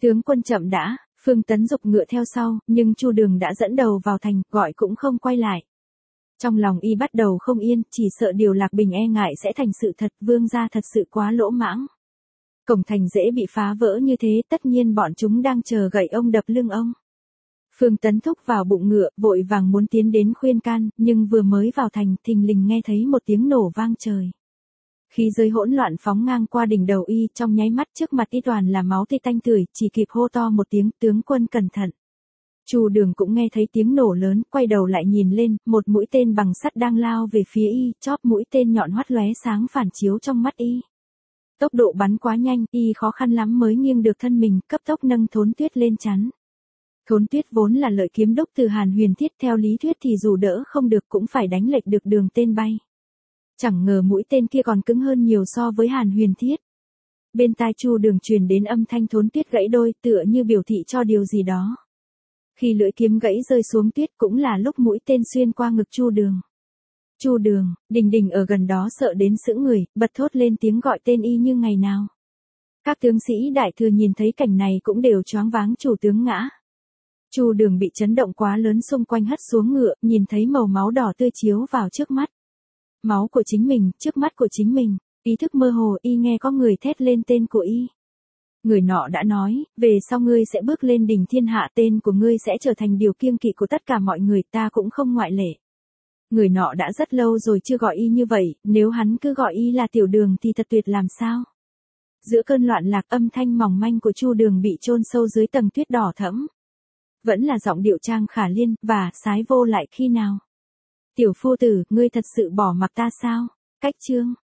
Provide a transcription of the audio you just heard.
Tướng quân chậm đã, Phương Tấn dục ngựa theo sau, nhưng Chu Đường đã dẫn đầu vào thành, gọi cũng không quay lại. Trong lòng y bắt đầu không yên, chỉ sợ điều Lạc Bình e ngại sẽ thành sự thật, vương gia thật sự quá lỗ mãng. Cổng thành dễ bị phá vỡ như thế, tất nhiên bọn chúng đang chờ gậy ông đập lưng ông. Phương Tấn thúc vào bụng ngựa, vội vàng muốn tiến đến khuyên can, nhưng vừa mới vào thành, thình lình nghe thấy một tiếng nổ vang trời. Khí giới hỗn loạn phóng ngang qua đỉnh đầu y, trong nháy mắt trước mặt y toàn là máu tươi tanh tưởi, chỉ kịp hô to một tiếng, tướng quân cẩn thận. Chu Đường cũng nghe thấy tiếng nổ lớn, quay đầu lại nhìn lên, một mũi tên bằng sắt đang lao về phía y, chóp mũi tên nhọn hoắt lóe sáng phản chiếu trong mắt y. Tốc độ bắn quá nhanh, y khó khăn lắm mới nghiêng được thân mình, cấp tốc nâng Thốn Tuyết lên chắn. Thốn Tuyết vốn là lợi kiếm đúc từ Hàn Huyền Thiết, theo lý thuyết thì dù đỡ không được cũng phải đánh lệch được đường tên bay. Chẳng ngờ mũi tên kia còn cứng hơn nhiều so với Hàn Huyền Thiết. Bên tai Chu Đường truyền đến âm thanh Thốn Tuyết gãy đôi, tựa như biểu thị cho điều gì đó. Khi lưỡi kiếm gãy rơi xuống tuyết cũng là lúc mũi tên xuyên qua ngực Chu Đường. Chu Đường, Đình Đình ở gần đó sợ đến sững người, bật thốt lên tiếng gọi tên y như ngày nào. Các tướng sĩ đại thừa nhìn thấy cảnh này cũng đều choáng váng, chủ tướng ngã. Chu Đường bị chấn động quá lớn, xung quanh hất xuống ngựa, nhìn thấy màu máu đỏ tươi chiếu vào trước mắt. Máu của chính mình, trước mắt của chính mình, ý thức mơ hồ, y nghe có người thét lên tên của y. Người nọ đã nói, về sau ngươi sẽ bước lên đỉnh thiên hạ, tên của ngươi sẽ trở thành điều kiêng kỵ của tất cả mọi người, ta cũng không ngoại lệ. Người nọ đã rất lâu rồi chưa gọi y như vậy, nếu hắn cứ gọi y là Tiểu Đường thì thật tuyệt làm sao. Giữa cơn loạn lạc, âm thanh mỏng manh của Chu Đường bị chôn sâu dưới tầng tuyết đỏ thẫm. Vẫn là giọng điệu Trang Khả Liên, và sái vô lại khi nào. Tiểu phu tử, ngươi thật sự bỏ mặc ta sao? Cách chương.